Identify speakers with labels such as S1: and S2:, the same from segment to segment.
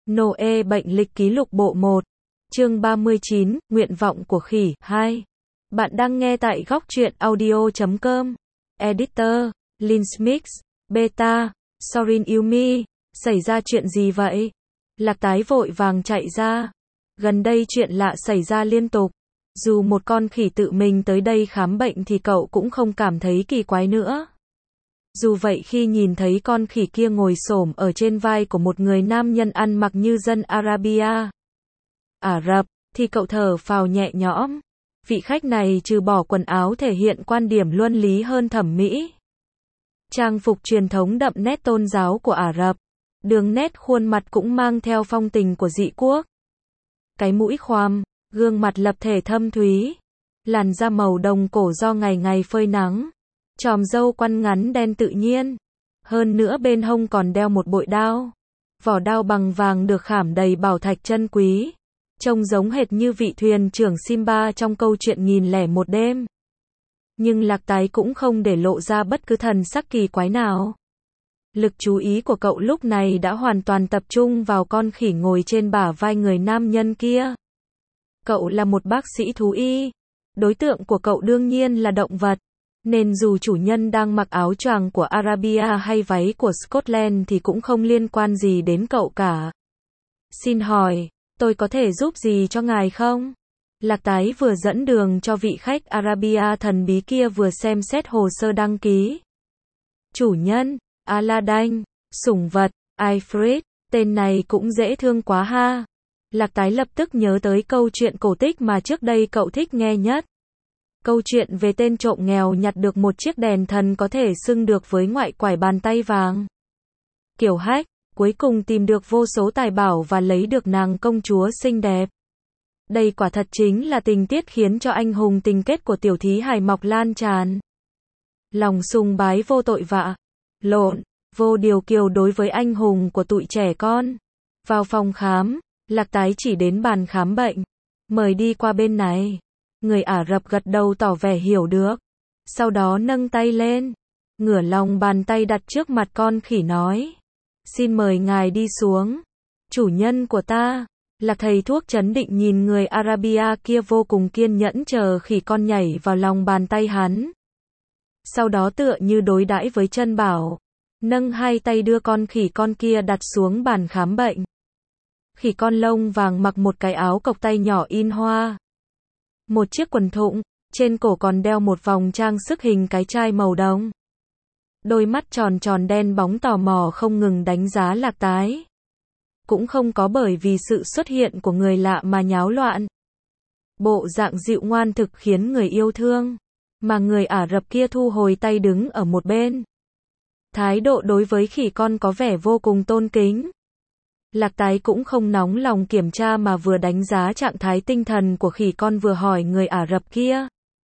S1: Noe bệnh lịch ký lục bộ 1. Chương 39, nguyện vọng của khỉ 2. Bạn đang nghe tại góc truyện audio.com. Editor, Linsmix, Beta, Sorin Yumi. Xảy ra chuyện gì vậy? Lạc Tái vội vàng chạy ra. Gần đây chuyện lạ xảy ra liên tục. Dù một con khỉ tự mình tới đây khám bệnh thì cậu cũng không cảm thấy kỳ quái nữa. Dù vậy khi nhìn thấy con khỉ kia ngồi xổm ở trên vai của một người nam nhân ăn mặc như dân Arabia, Ả Rập, thì cậu thở phào nhẹ nhõm. Vị khách này trừ bỏ quần áo thể hiện quan điểm luân lý hơn thẩm mỹ. Trang phục truyền thống đậm nét tôn giáo của Ả Rập. Đường nét khuôn mặt cũng mang theo phong tình của dị quốc. Cái mũi khoằm, gương mặt lập thể thâm thúy. Làn da màu đồng cổ do ngày ngày phơi nắng. Chòm râu quăn ngắn đen tự nhiên. Hơn nữa bên hông còn đeo một bội đao. Vỏ đao bằng vàng được khảm đầy bảo thạch chân quý. Trông giống hệt như vị thuyền trưởng Simba trong câu chuyện nghìn lẻ một đêm. Nhưng Lạc Tái cũng không để lộ ra bất cứ thần sắc kỳ quái nào. Lực chú ý của cậu lúc này đã hoàn toàn tập trung vào con khỉ ngồi trên bả vai người nam nhân kia. Cậu là một bác sĩ thú y. Đối tượng của cậu đương nhiên là động vật. Nên dù chủ nhân đang mặc áo choàng của Arabia hay váy của Scotland thì cũng không liên quan gì đến cậu cả. Xin hỏi, tôi có thể giúp gì cho ngài không? Lạc Tái vừa dẫn đường cho vị khách Arabia thần bí kia vừa xem xét hồ sơ đăng ký. Chủ nhân, Aladdin, sủng vật, Ifrit, tên này cũng dễ thương quá ha. Lạc Tái lập tức nhớ tới câu chuyện cổ tích mà trước đây cậu thích nghe nhất. Câu chuyện về tên trộm nghèo nhặt được một chiếc đèn thần có thể xưng được với ngoại quải bàn tay vàng. Kiểu Hách, cuối cùng tìm được vô số tài bảo và lấy được nàng công chúa xinh đẹp. Đây quả thật chính là tình tiết khiến cho anh hùng tình kết của tiểu thí hài mọc lan tràn. Lòng sùng bái vô tội vạ, lộn, vô điều kiều đối với anh hùng của tụi trẻ con. Vào phòng khám, Lạc Tái chỉ đến bàn khám bệnh. Mời đi qua bên này. Người Ả Rập gật đầu tỏ vẻ hiểu được. Sau đó nâng tay lên. Ngửa lòng bàn tay đặt trước mặt con khỉ nói. Xin mời ngài đi xuống. Chủ nhân của ta. Lạc thầy thuốc trấn định nhìn người Arabia kia vô cùng kiên nhẫn chờ khỉ con nhảy vào lòng bàn tay hắn. Sau đó tựa như đối đãi với chân bảo. Nâng hai tay đưa con khỉ con kia đặt xuống bàn khám bệnh. Khỉ con lông vàng mặc một cái áo cộc tay nhỏ in hoa. Một chiếc quần thụng, trên cổ còn đeo một vòng trang sức hình cái chai màu đồng. Đôi mắt tròn tròn đen bóng tò mò không ngừng đánh giá Lạc Tái. Cũng không có bởi vì sự xuất hiện của người lạ mà nháo loạn. Bộ dạng dịu ngoan thực khiến người yêu thương. Mà người Ả Rập kia thu hồi tay đứng ở một bên. Thái độ đối với khỉ con có vẻ vô cùng tôn kính. Lạc Tái cũng không nóng lòng kiểm tra mà vừa đánh giá trạng thái tinh thần của khỉ con vừa hỏi người Ả Rập kia.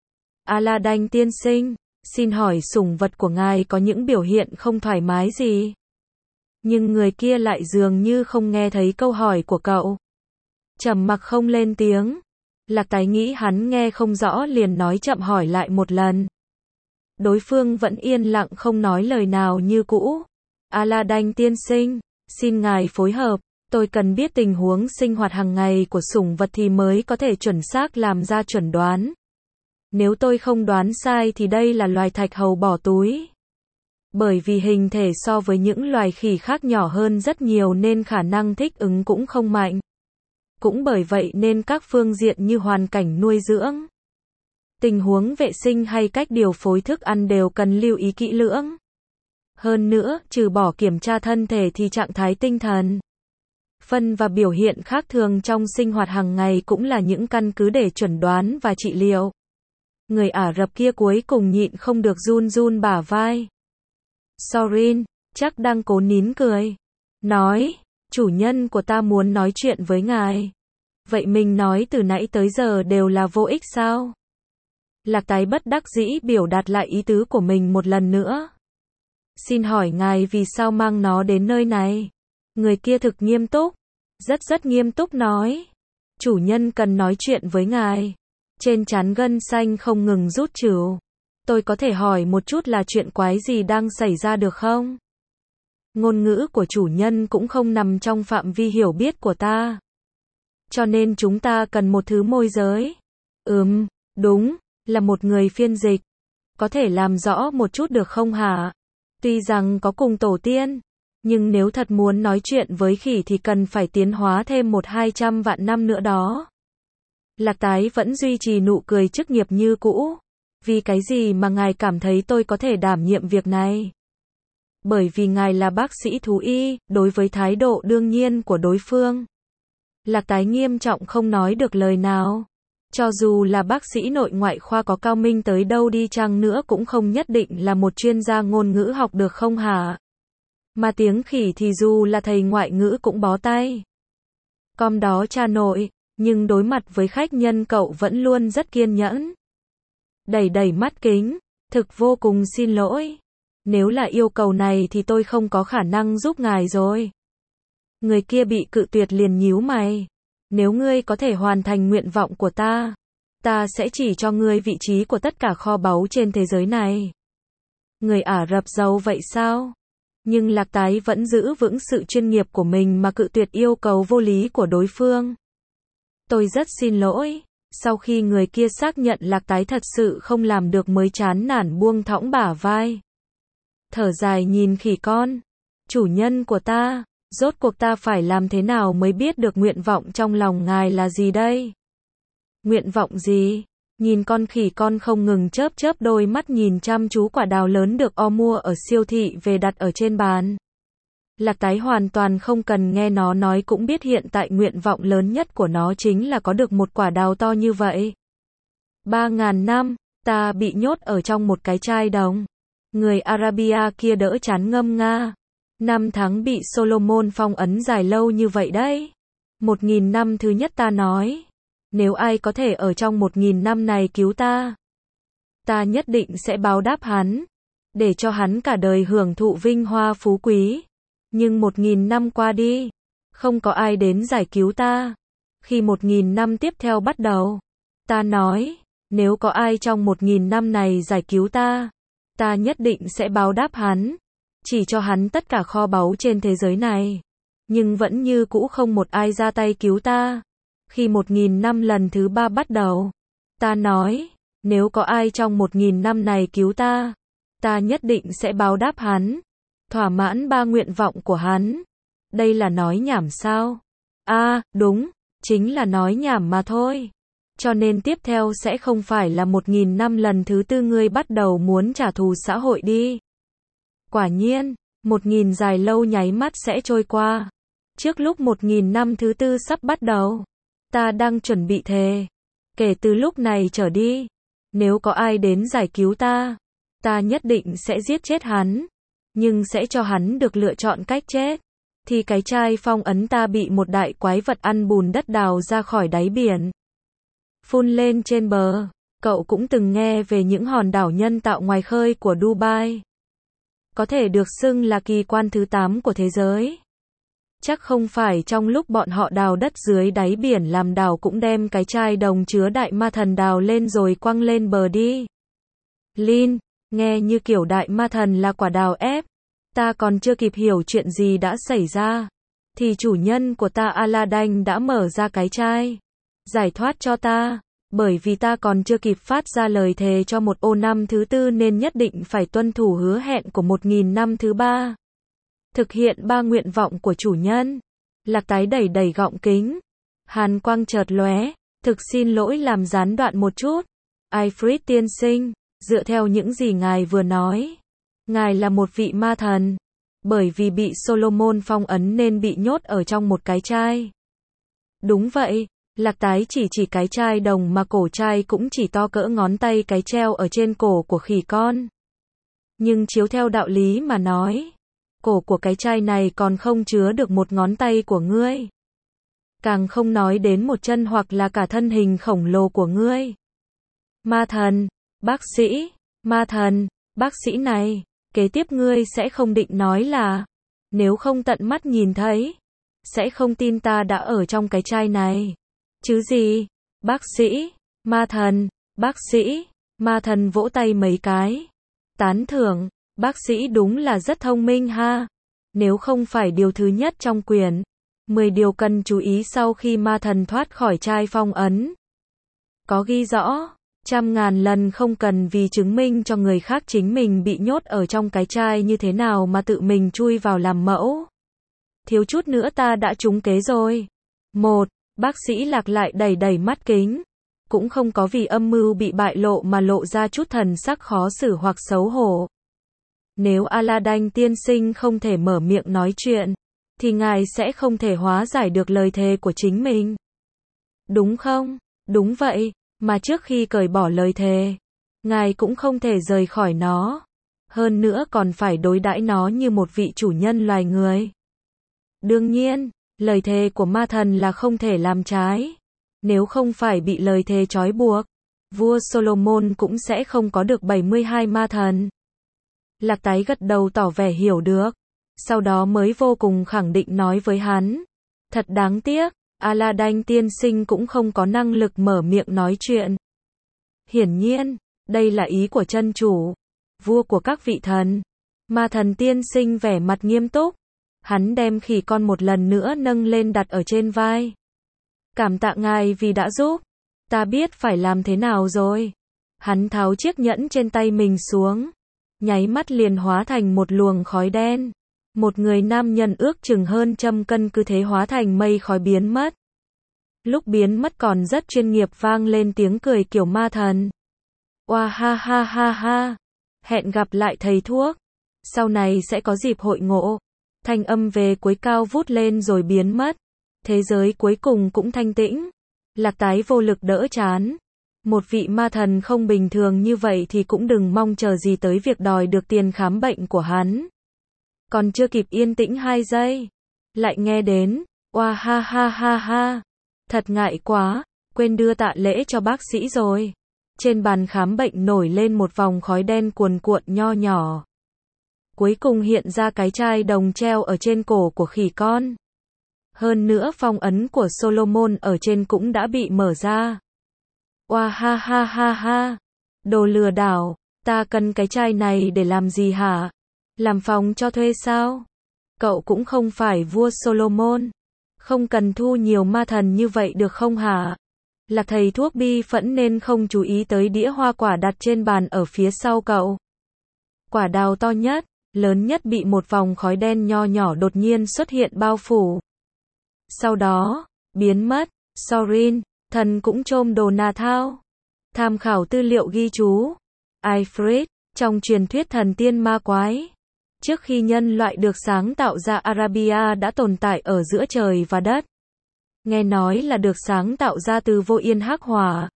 S1: Aladdin tiên sinh, xin hỏi sủng vật của ngài có những biểu hiện không thoải mái gì? Nhưng người kia lại dường như không nghe thấy câu hỏi của cậu. Trầm mặc không lên tiếng. Lạc Tái nghĩ hắn nghe không rõ liền nói chậm hỏi lại một lần. Đối phương vẫn yên lặng không nói lời nào như cũ. Aladdin tiên sinh, xin ngài phối hợp, tôi cần biết tình huống sinh hoạt hàng ngày của sủng vật thì mới có thể chuẩn xác làm ra chuẩn đoán. Nếu tôi không đoán sai thì đây là loài thạch hầu bỏ túi. Bởi vì hình thể so với những loài khỉ khác nhỏ hơn rất nhiều nên khả năng thích ứng cũng không mạnh. Cũng bởi vậy nên các phương diện như hoàn cảnh nuôi dưỡng, tình huống vệ sinh hay cách điều phối thức ăn đều cần lưu ý kỹ lưỡng. Hơn nữa, trừ bỏ kiểm tra thân thể thì trạng thái tinh thần, phân và biểu hiện khác thường trong sinh hoạt hàng ngày cũng là những căn cứ để chuẩn đoán và trị liệu. Người Ả Rập kia cuối cùng nhịn không được run run bả vai. Sorin, chắc đang cố nín cười. Nói, chủ nhân của ta muốn nói chuyện với ngài. Vậy mình nói từ nãy tới giờ đều là vô ích sao? Lạc Tái bất đắc dĩ biểu đạt lại ý tứ của mình một lần nữa. Xin hỏi ngài vì sao mang nó đến nơi này? Người kia thực nghiêm túc. Rất nghiêm túc nói. Chủ nhân cần nói chuyện với ngài. Trên trán gân xanh không ngừng rút trừ. Tôi có thể hỏi một chút là chuyện quái gì đang xảy ra được không? ngôn ngữ của chủ nhân cũng không nằm trong phạm vi hiểu biết của ta. Cho nên chúng ta cần một thứ môi giới. Đúng, là một người phiên dịch. Có thể làm rõ một chút được không hả? Tuy rằng có cùng tổ tiên, nhưng nếu thật muốn nói chuyện với khỉ thì cần phải tiến hóa thêm 100-200 vạn năm nữa đó. Lạc Tái vẫn duy trì nụ cười chức nghiệp như cũ. Vì cái gì mà ngài cảm thấy tôi có thể đảm nhiệm việc này? Bởi vì ngài là bác sĩ thú y, đối với thái độ đương nhiên của đối phương. Lạc Tái nghiêm trọng không nói được lời nào. Cho dù là bác sĩ nội ngoại khoa có cao minh tới đâu đi chăng nữa cũng không nhất định là một chuyên gia ngôn ngữ học được không hả? Mà tiếng khỉ thì dù là thầy ngoại ngữ cũng bó tay. Com đó cha nội, nhưng đối mặt với khách nhân cậu vẫn luôn rất kiên nhẫn. Đẩy mắt kính, thực vô cùng xin lỗi. Nếu là yêu cầu này thì tôi không có khả năng giúp ngài rồi. Người kia bị cự tuyệt liền nhíu mày. Nếu ngươi có thể hoàn thành nguyện vọng của ta, ta sẽ chỉ cho ngươi vị trí của tất cả kho báu trên thế giới này. Người Ả Rập giàu vậy sao? Nhưng Lạc Tái vẫn giữ vững sự chuyên nghiệp của mình mà cự tuyệt yêu cầu vô lý của đối phương. Tôi rất xin lỗi. Sau khi người kia xác nhận Lạc Tái thật sự không làm được mới chán nản buông thõng bả vai. Thở dài nhìn khỉ con. Chủ nhân của ta, rốt cuộc ta phải làm thế nào mới biết được nguyện vọng trong lòng ngài là gì đây? Nguyện vọng gì? Nhìn con khỉ con không ngừng chớp đôi mắt nhìn chăm chú quả đào lớn được mua ở siêu thị về đặt ở trên bàn. Lạc Tái hoàn toàn không cần nghe nó nói cũng biết hiện tại nguyện vọng lớn nhất của nó chính là có được một quả đào to như vậy. 3.000 năm, ta bị nhốt ở trong một cái chai đồng. Người Arabia kia đỡ chán ngâm nga. 5 tháng bị Solomon phong ấn dài lâu như vậy đấy. 1.000 năm thứ nhất ta nói. Nếu ai có thể ở trong 1.000 năm này cứu ta, ta nhất định sẽ báo đáp hắn. Để cho hắn cả đời hưởng thụ vinh hoa phú quý. Nhưng 1.000 năm qua đi, không có ai đến giải cứu ta. Khi 1.000 năm tiếp theo bắt đầu, ta nói, nếu có ai trong 1.000 năm này giải cứu ta, ta nhất định sẽ báo đáp hắn. Chỉ cho hắn tất cả kho báu trên thế giới này. Nhưng vẫn như cũ không một ai ra tay cứu ta. Khi 1.000 năm lần thứ 3 bắt đầu, ta nói, nếu có ai trong 1.000 năm này cứu ta, ta nhất định sẽ báo đáp hắn. Thỏa mãn 3 nguyện vọng của hắn. Đây là nói nhảm sao? Đúng, chính là nói nhảm mà thôi. Cho nên tiếp theo sẽ không phải là 1.000 năm lần thứ 4 ngươi bắt đầu muốn trả thù xã hội đi. Quả nhiên, 1.000 dài lâu nháy mắt sẽ trôi qua. Trước lúc 1.000 năm thứ 4 sắp bắt đầu, ta đang chuẩn bị thề. Kể từ lúc này trở đi, nếu có ai đến giải cứu ta, ta nhất định sẽ giết chết hắn. Nhưng sẽ cho hắn được lựa chọn cách chết. Thì cái chai phong ấn ta bị một đại quái vật ăn bùn đất đào ra khỏi đáy biển. Phun lên trên bờ. Cậu cũng từng nghe về những hòn đảo nhân tạo ngoài khơi của Dubai. Có thể được xưng là kỳ quan thứ 8 của thế giới. Chắc không phải trong lúc bọn họ đào đất dưới đáy biển làm đảo cũng đem cái chai đồng chứa đại ma thần đào lên rồi quăng lên bờ đi. Lin, nghe như kiểu đại ma thần là quả đào ép. Ta còn chưa kịp hiểu chuyện gì đã xảy ra. Thì chủ nhân của ta Aladdin đã mở ra cái chai. Giải thoát cho ta. Bởi vì ta còn chưa kịp phát ra lời thề cho một ô năm thứ 4 nên nhất định phải tuân thủ hứa hẹn của 1.000 năm thứ 3. Thực hiện 3 nguyện vọng của chủ nhân. Lạc Tái đẩy gọng kính. Hàn quang chợt lóe. Thực xin lỗi làm gián đoạn một chút. Alfred tiên sinh, dựa theo những gì ngài vừa nói, ngài là một vị ma thần. Bởi vì bị Solomon phong ấn nên bị nhốt ở trong một cái chai. Đúng vậy. Lạc Tái chỉ cái chai đồng mà cổ chai cũng chỉ to cỡ ngón tay cái treo ở trên cổ của khỉ con. Nhưng chiếu theo đạo lý mà nói, cổ của cái chai này còn không chứa được một ngón tay của ngươi. Càng không nói đến một chân hoặc là cả thân hình khổng lồ của ngươi. Ma thần, bác sĩ, ma thần, bác sĩ này, kế tiếp ngươi sẽ không định nói là, nếu không tận mắt nhìn thấy, sẽ không tin ta đã ở trong cái chai này. Chứ gì? Bác sĩ, ma thần, bác sĩ, ma thần vỗ tay mấy cái. Tán thưởng, bác sĩ đúng là rất thông minh ha. Nếu không phải điều thứ nhất trong quyển 10 điều cần chú ý sau khi ma thần thoát khỏi trai phong ấn, có ghi rõ, trăm ngàn lần không cần vì chứng minh cho người khác chính mình bị nhốt ở trong cái trai như thế nào mà tự mình chui vào làm mẫu. Thiếu chút nữa ta đã trúng kế rồi. Bác sĩ Lạc lại đẩy mắt kính. Cũng không có vì âm mưu bị bại lộ mà lộ ra chút thần sắc khó xử hoặc xấu hổ. Nếu Aladdin tiên sinh không thể mở miệng nói chuyện, thì ngài sẽ không thể hóa giải được lời thề của chính mình. Đúng không? Đúng vậy, mà trước khi cởi bỏ lời thề, ngài cũng không thể rời khỏi nó. Hơn nữa còn phải đối đãi nó như một vị chủ nhân loài người. Đương nhiên, lời thề của ma thần là không thể làm trái. Nếu không phải bị lời thề trói buộc, vua Solomon cũng sẽ không có được 72 ma thần. Lạc tái gật đầu tỏ vẻ hiểu được. Sau đó mới vô cùng khẳng định nói với hắn. Thật đáng tiếc, Aladdin tiên sinh cũng không có năng lực mở miệng nói chuyện. Hiển nhiên, đây là ý của chân chủ, vua của các vị thần. Ma thần tiên sinh vẻ mặt nghiêm túc. Hắn đem khỉ con một lần nữa nâng lên đặt ở trên vai. Cảm tạ ngài vì đã giúp. Ta biết phải làm thế nào rồi. Hắn tháo chiếc nhẫn trên tay mình xuống. Nháy mắt liền hóa thành một luồng khói đen. Một người nam nhân ước chừng hơn 100 cân cứ thế hóa thành mây khói biến mất. Lúc biến mất còn rất chuyên nghiệp vang lên tiếng cười kiểu ma thần. Oa ha ha ha ha. Hẹn gặp lại thầy thuốc. Sau này sẽ có dịp hội ngộ. Thanh âm về cuối cao vút lên rồi biến mất. Thế giới cuối cùng cũng thanh tĩnh. Lạc tái vô lực đỡ chán. Một vị ma thần không bình thường như vậy thì cũng đừng mong chờ gì tới việc đòi được tiền khám bệnh của hắn. Còn chưa kịp yên tĩnh 2 giây, lại nghe đến, oa ha ha ha ha. Thật ngại quá, quên đưa tạ lễ cho bác sĩ rồi. Trên bàn khám bệnh nổi lên một vòng khói đen cuồn cuộn nho nhỏ. Cuối cùng hiện ra cái chai đồng treo ở trên cổ của khỉ con. Hơn nữa phong ấn của Solomon ở trên cũng đã bị mở ra. Oa ha ha ha ha. Đồ lừa đảo, ta cần cái chai này để làm gì hả? Làm phòng cho thuê sao? Cậu cũng không phải vua Solomon. Không cần thu nhiều ma thần như vậy được không hả? Lạc thầy thuốc bi phẫn nên không chú ý tới đĩa hoa quả đặt trên bàn ở phía sau cậu. Quả đào to nhất, lớn nhất bị một vòng khói đen nho nhỏ đột nhiên xuất hiện bao phủ. Sau đó, biến mất. Sorin, thần cũng trôm đồ nà thao. Tham khảo tư liệu ghi chú. Ifrit, trong truyền thuyết thần tiên ma quái. Trước khi nhân loại được sáng tạo ra, Arabia đã tồn tại ở giữa trời và đất. Nghe nói là được sáng tạo ra từ vô yên hắc hỏa.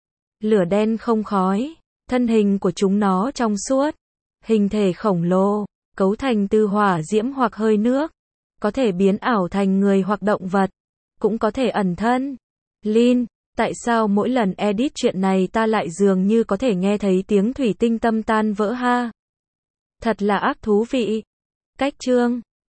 S1: Lửa đen không khói, thân hình của chúng nó trong suốt, hình thể khổng lồ, cấu thành từ hỏa diễm hoặc hơi nước, có thể biến ảo thành người hoặc động vật, cũng có thể ẩn thân. Lin, tại sao mỗi lần edit chuyện này ta lại dường như có thể nghe thấy tiếng thủy tinh tâm tan vỡ ha? Thật là ác thú vị. Cách chương